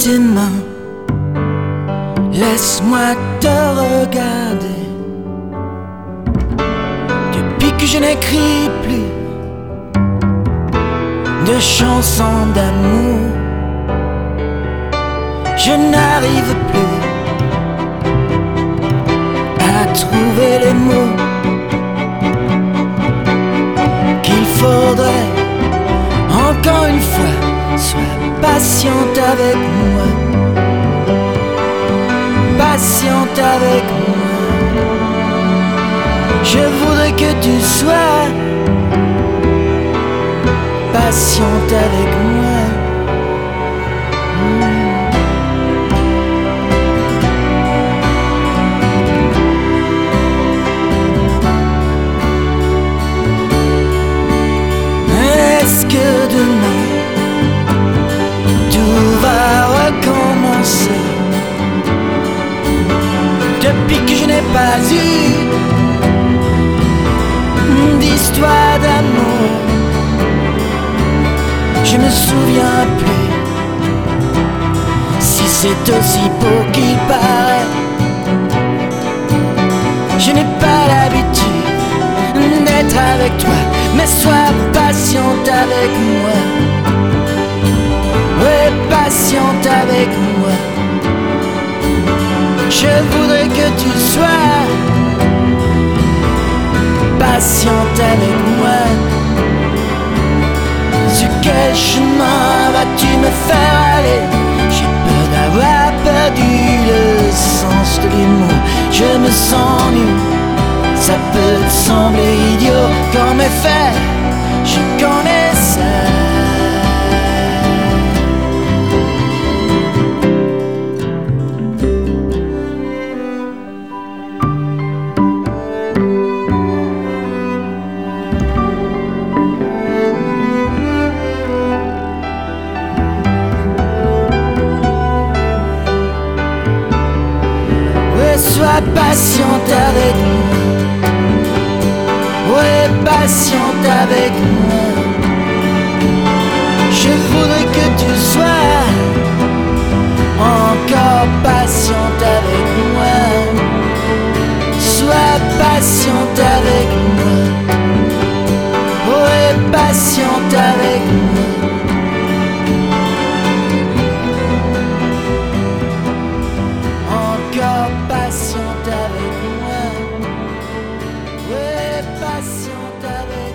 tes mains, laisse-moi te regarder. Depuis que je n'écris plus de chansons d'amour, je n'arrive plus à trouver les mots qu'il faudrait. Encore une fois, sois patiente avec moi, patiente avec moi. Je voudrais que tu sois patiente avec moi. Est-ce que demain tout va recommencer? Depuis que je n'ai pas eu d'histoire d'amour, je me souviens plus si c'est aussi beau qu'il paraît. Je n'ai pas l'habitude d'être avec toi, mais sois patiente avec moi. Ouais, patiente avec moi. Je voudrais que tu sois patiente avec moi. Sur quel chemin vas-tu me faire aller? J'ai peur d'avoir perdu le sens de les mots. Je me sens nu, ça peut te sembler idiot, qu'en effet, je connais ça. Sois patiente avec moi, ouais, patiente avec moi. Je voudrais que tu sois encore patiente avec moi. Sois patiente avec moi, ouais, patiente avec moi. Patiente avec moi, ouais, patiente avec moi.